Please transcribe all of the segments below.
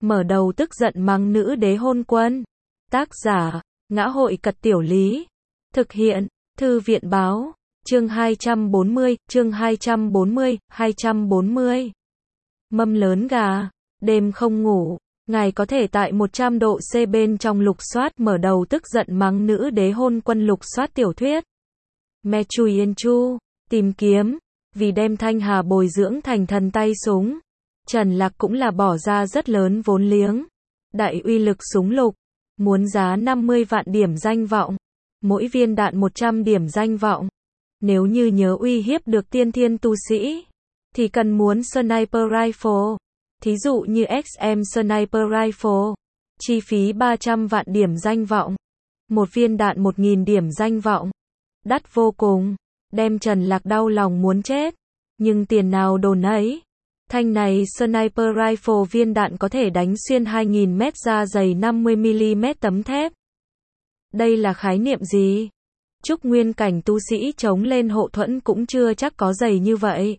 mở đầu tức giận mắng nữ đế hôn quân. Tác giả, Ngã hội Cật Tiểu Lý. Thực hiện, Thư viện Báo. Chương 240, chương 240. Mâm lớn gà, đêm không ngủ, ngài có thể tại 100 độ C bên trong lục soát mở đầu tức giận mắng nữ đế hôn quân lục soát tiểu thuyết. Me Chui Yên Chu, tìm kiếm, vì đem Thanh Hà bồi dưỡng thành thần tay súng. Trần Lạc cũng là bỏ ra rất lớn vốn liếng. Đại uy lực súng lục, muốn giá 50 vạn điểm danh vọng, mỗi viên đạn 100 điểm danh vọng. Nếu như nhớ uy hiếp được tiên thiên tu sĩ, thì cần muốn Sniper Rifle. Thí dụ như XM Sniper Rifle, chi phí 300 vạn điểm danh vọng, một viên đạn 1000 điểm danh vọng. Đắt vô cùng, đem Trần Lạc đau lòng muốn chết. Nhưng tiền nào đồ nấy. Thanh này Sniper Rifle viên đạn có thể đánh xuyên 2000 mét da dày 50mm tấm thép. Đây là khái niệm gì? Trúc nguyên cảnh tu sĩ chống lên hộ thuẫn cũng chưa chắc có dày như vậy.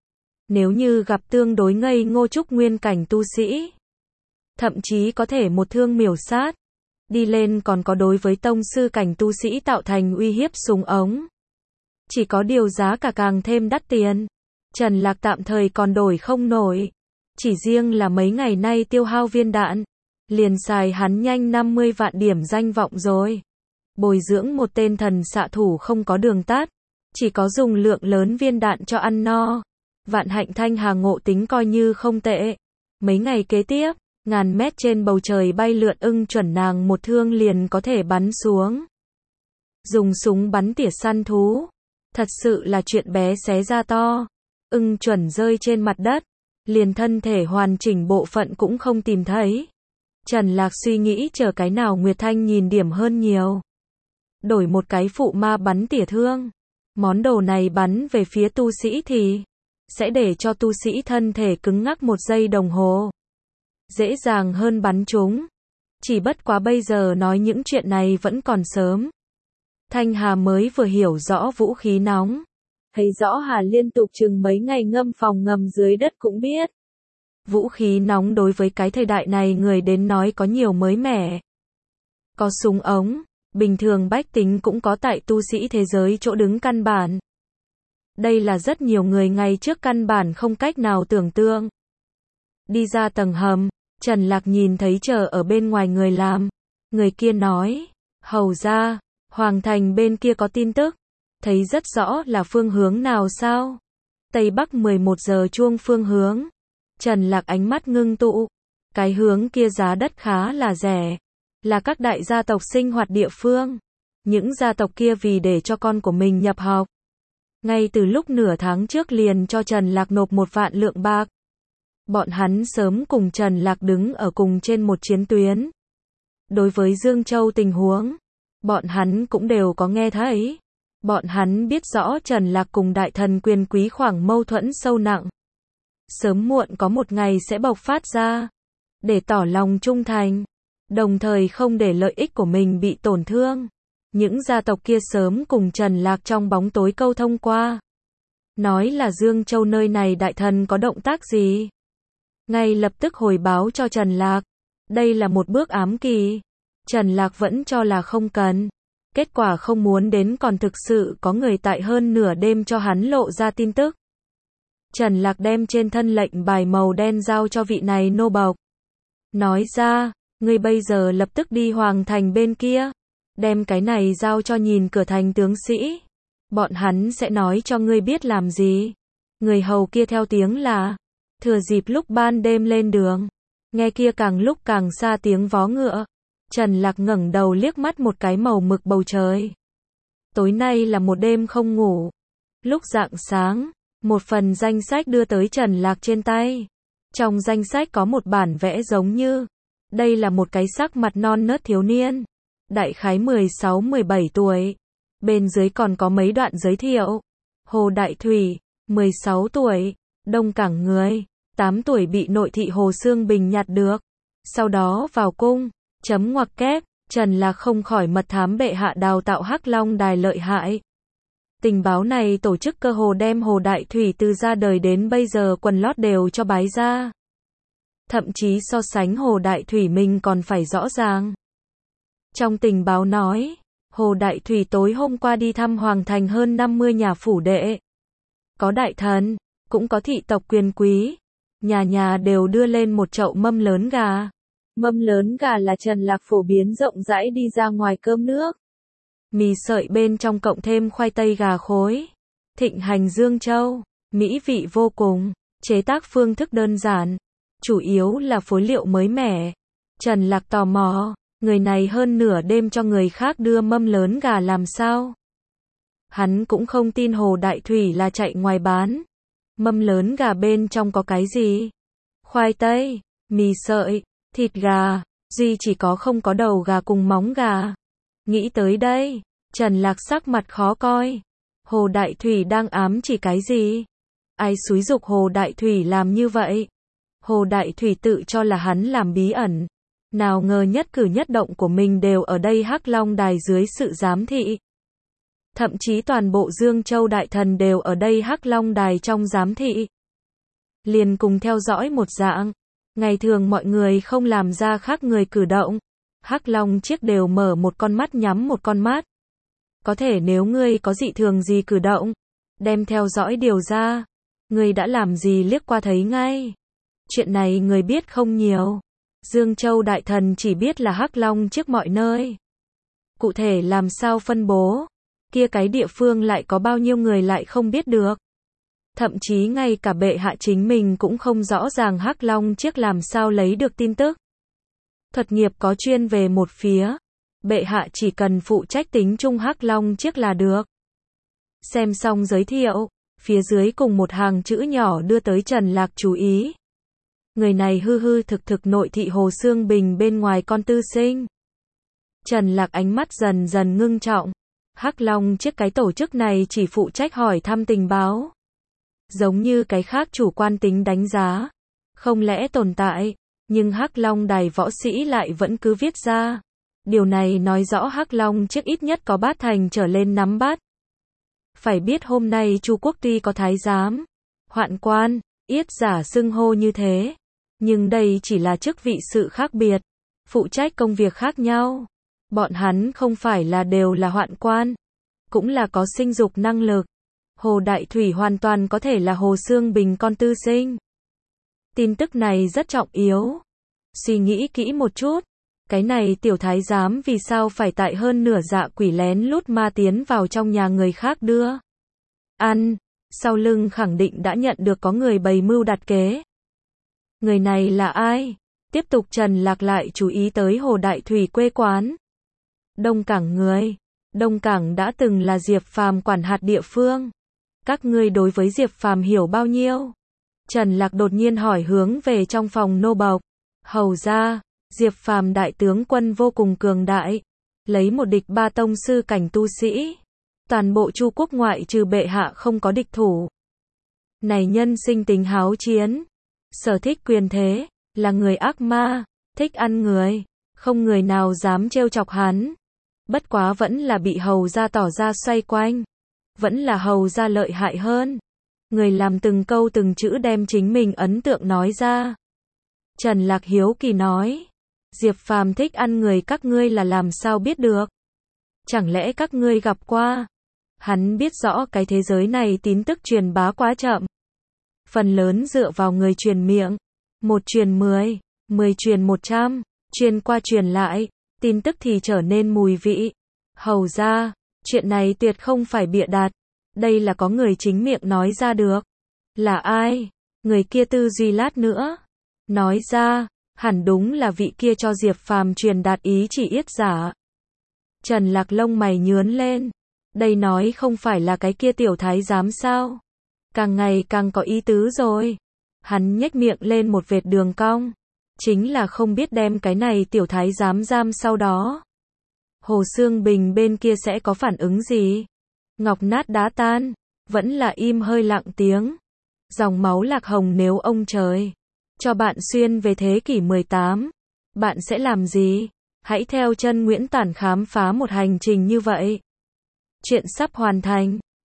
Nếu như gặp tương đối ngây ngô trúc nguyên cảnh tu sĩ, thậm chí có thể một thương miểu sát. Đi lên còn có đối với tông sư cảnh tu sĩ tạo thành uy hiếp súng ống. Chỉ có điều giá cả càng thêm đắt tiền. Trần Lạc tạm thời còn đổi không nổi. Chỉ riêng là mấy ngày nay tiêu hao viên đạn, liền xài hắn nhanh 50 vạn điểm danh vọng rồi. Bồi dưỡng một tên thần xạ thủ không có đường tắt, chỉ có dùng lượng lớn viên đạn cho ăn no. Vạn hạnh Thanh Hà ngộ tính coi như không tệ. Mấy ngày kế tiếp, ngàn mét trên bầu trời bay lượn ưng chuẩn nàng một thương liền có thể bắn xuống. Dùng súng bắn tỉa săn thú, thật sự là chuyện bé xé ra to. Ưng chuẩn rơi trên mặt đất, liền thân thể hoàn chỉnh bộ phận cũng không tìm thấy. Trần Lạc suy nghĩ chờ cái nào Nguyệt Thanh nhìn điểm hơn nhiều. Đổi một cái phụ ma bắn tỉa thương. Món đồ này bắn về phía tu sĩ thì sẽ để cho tu sĩ thân thể cứng ngắc 1 giây đồng hồ. Dễ dàng hơn bắn chúng. Chỉ bất quá bây giờ nói những chuyện này vẫn còn sớm. Thanh Hà mới vừa hiểu rõ vũ khí nóng. Thấy rõ Hà liên tục chừng mấy ngày ngâm phòng ngầm dưới đất cũng biết. Vũ khí nóng đối với cái thời đại này người đến nói có nhiều mới mẻ. Có súng ống, bình thường bách tính cũng có tại tu sĩ thế giới chỗ đứng căn bản. Đây là rất nhiều người ngày trước căn bản không cách nào tưởng tượng. Đi ra tầng hầm, Trần Lạc nhìn thấy chờ ở bên ngoài người làm. Người kia nói, hầu ra, Hoàng thành bên kia có tin tức. Thấy rất rõ là phương hướng nào sao? Tây Bắc 11 giờ chuông phương hướng. Trần Lạc ánh mắt ngưng tụ. Cái hướng kia giá đất khá là rẻ. Là các đại gia tộc sinh hoạt địa phương. Những gia tộc kia vì để cho con của mình nhập học. Ngay từ lúc nửa tháng trước liền cho Trần Lạc nộp 1 vạn lượng bạc. Bọn hắn sớm cùng Trần Lạc đứng ở cùng trên một chiến tuyến. Đối với Dương Châu tình huống, bọn hắn cũng đều có nghe thấy. Bọn hắn biết rõ Trần Lạc cùng đại thần quyền quý khoảng mâu thuẫn sâu nặng. Sớm muộn có một ngày sẽ bộc phát ra. Để tỏ lòng trung thành, đồng thời không để lợi ích của mình bị tổn thương. Những gia tộc kia sớm cùng Trần Lạc trong bóng tối câu thông qua. Nói là Dương Châu nơi này đại thần có động tác gì. Ngay lập tức hồi báo cho Trần Lạc. Đây là một bước ám kỳ. Trần Lạc vẫn cho là không cần. Kết quả không muốn đến còn thực sự có người tại hơn nửa đêm cho hắn lộ ra tin tức. Trần Lạc đem trên thân lệnh bài màu đen giao cho vị này nô bộc. Nói ra, ngươi bây giờ lập tức đi Hoàng thành bên kia. Đem cái này giao cho nhìn cửa thành tướng sĩ. Bọn hắn sẽ nói cho ngươi biết làm gì. Người hầu kia theo tiếng là, thừa dịp lúc ban đêm lên đường. Nghe kia càng lúc càng xa tiếng vó ngựa. Trần Lạc ngẩng đầu liếc mắt một cái màu mực bầu trời. Tối nay là một đêm không ngủ. Lúc rạng sáng, một phần danh sách đưa tới Trần Lạc trên tay. Trong danh sách có một bản vẽ giống như. Đây là một cái sắc mặt non nớt thiếu niên. Đại khái 16-17 tuổi. Bên dưới còn có mấy đoạn giới thiệu. Hồ Đại Thủy, 16 tuổi. Đông Cảng người, 8 tuổi bị nội thị Hồ Xương Bình nhặt được. Sau đó vào cung. Chấm ngoặc kép, Trần Lạc không khỏi mật thám bệ hạ đào tạo Hắc Long đài lợi hại. Tình báo này tổ chức cơ hồ đem Hồ Đại Thủy từ ra đời đến bây giờ quần lót đều cho bái ra. thậm chí so sánh Hồ Đại Thủy mình còn phải rõ ràng. Trong tình báo nói, Hồ Đại Thủy tối hôm qua đi thăm Hoàng Thành hơn 50 nhà phủ đệ. Có đại thần, cũng có thị tộc quyền quý, nhà nhà đều đưa lên một chậu mâm lớn gà. Mâm lớn gà là Trần Lạc phổ biến rộng rãi đi ra ngoài cơm nước. Mì sợi bên trong cộng thêm khoai tây gà khối. Thịnh hành Dương Châu, mỹ vị vô cùng, chế tác phương thức đơn giản, chủ yếu là phối liệu mới mẻ. Trần Lạc tò mò, người này hơn nửa đêm cho người khác đưa mâm lớn gà làm sao? Hắn cũng không tin Hồ Đại Thủy là chạy ngoài bán. Mâm lớn gà bên trong có cái gì? Khoai tây, mì sợi, thịt gà, duy chỉ có không có đầu gà cùng móng gà. Nghĩ tới đây, Trần Lạc sắc mặt khó coi. Hồ Đại Thủy đang ám chỉ cái gì? Ai xúi giục Hồ Đại Thủy làm như vậy? Hồ Đại Thủy tự cho là hắn làm bí ẩn. Nào ngờ nhất cử nhất động của mình đều ở đây Hắc Long Đài dưới sự giám thị. Thậm chí toàn bộ Dương Châu đại thần đều ở đây Hắc Long Đài trong giám thị. Liền cùng theo dõi một dạng. Ngày thường mọi người không làm ra khác người cử động. Hắc Long chiếc đều mở một con mắt nhắm một con mắt. Có thể nếu ngươi có dị thường gì cử động, đem theo dõi điều ra. Ngươi đã làm gì liếc qua thấy ngay. Chuyện này người biết không nhiều. Dương Châu đại thần chỉ biết là Hắc Long chiếc mọi nơi. Cụ thể làm sao phân bố, kia cái địa phương lại có bao nhiêu người lại không biết được. Thậm chí ngay cả bệ hạ chính mình cũng không rõ ràng Hắc Long chiếc làm sao lấy được tin tức. Thuật nghiệp có chuyên về một phía, bệ hạ chỉ cần phụ trách tính chung Hắc Long chiếc là được. Xem xong giới thiệu, phía dưới cùng một hàng chữ nhỏ đưa tới Trần Lạc chú ý. Người này hư hư thực thực nội thị Hồ Xương Bình bên ngoài con tư sinh. Trần Lạc ánh mắt dần dần ngưng trọng. Hắc Long chiếc cái tổ chức này chỉ phụ trách hỏi thăm tình báo. Giống như cái khác chủ quan tính đánh giá. Không lẽ tồn tại, nhưng Hắc Long Đài võ sĩ lại vẫn cứ viết ra. Điều này nói rõ Hắc Long chiếc ít nhất có bát thành trở lên nắm bắt. Phải biết hôm nay Chu Quốc tuy có thái giám, hoạn quan, yết giả xưng hô như thế. Nhưng đây chỉ là chức vị sự khác biệt, phụ trách công việc khác nhau. Bọn hắn không phải là đều là hoạn quan, cũng là có sinh dục năng lực. Hồ Đại Thủy hoàn toàn có thể là Hồ Xương Bình con tư sinh. Tin tức này rất trọng yếu. Suy nghĩ kỹ một chút, cái này tiểu thái giám vì sao phải tại hơn nửa dạ quỷ lén lút ma tiến vào trong nhà người khác đưa ăn, sau lưng khẳng định đã nhận được có người bày mưu đặt kế. Người này là ai? Tiếp tục Trần Lạc lại chú ý tới Hồ Đại Thủy quê quán. Đông Cảng người. Đông Cảng đã từng là Diệp Phàm quản hạt địa phương. Các ngươi đối với Diệp Phàm hiểu bao nhiêu? Trần Lạc đột nhiên hỏi hướng về trong phòng nô bộc. Hầu ra, Diệp Phàm đại tướng quân vô cùng cường đại. Lấy một địch ba tông sư cảnh tu sĩ. Toàn bộ Chu Quốc ngoại trừ bệ hạ không có địch thủ. Này nhân sinh tính háo chiến. Sở thích quyền thế, là người ác ma, thích ăn người, không người nào dám trêu chọc hắn. Bất quá vẫn là bị hầu gia tỏ ra xoay quanh. Vẫn là hầu gia lợi hại hơn. Người làm từng câu từng chữ đem chính mình ấn tượng nói ra. Trần Lạc hiếu kỳ nói. Diệp Phàm thích ăn người các ngươi là làm sao biết được? Chẳng lẽ các ngươi gặp qua? Hắn biết rõ cái thế giới này tin tức truyền bá quá chậm. Phần lớn dựa vào người truyền miệng. 1 truyền 10, 10 truyền 100, truyền qua truyền lại, tin tức thì trở nên mùi vị. Hầu ra, chuyện này tuyệt không phải bịa đặt. Đây là có người chính miệng nói ra được. Là ai? Người kia tư duy lát nữa. Nói ra, hẳn đúng là vị kia cho Diệp Phàm truyền đạt ý chỉ yết giả. Trần Lạc lông mày nhướn lên. Đây nói không phải là cái kia tiểu thái giám sao? Càng ngày càng có ý tứ rồi. Hắn nhếch miệng lên một vệt đường cong. Chính là không biết đem cái này tiểu thái giám giam sau đó. Hồ Xương Bình bên kia sẽ có phản ứng gì? Ngọc nát đá tan. Vẫn là im hơi lặng tiếng. Dòng máu Lạc Hồng nếu ông trời cho bạn xuyên về thế kỷ 18. Bạn sẽ làm gì? Hãy theo chân Nguyễn Tản khám phá một hành trình như vậy. Chuyện sắp hoàn thành.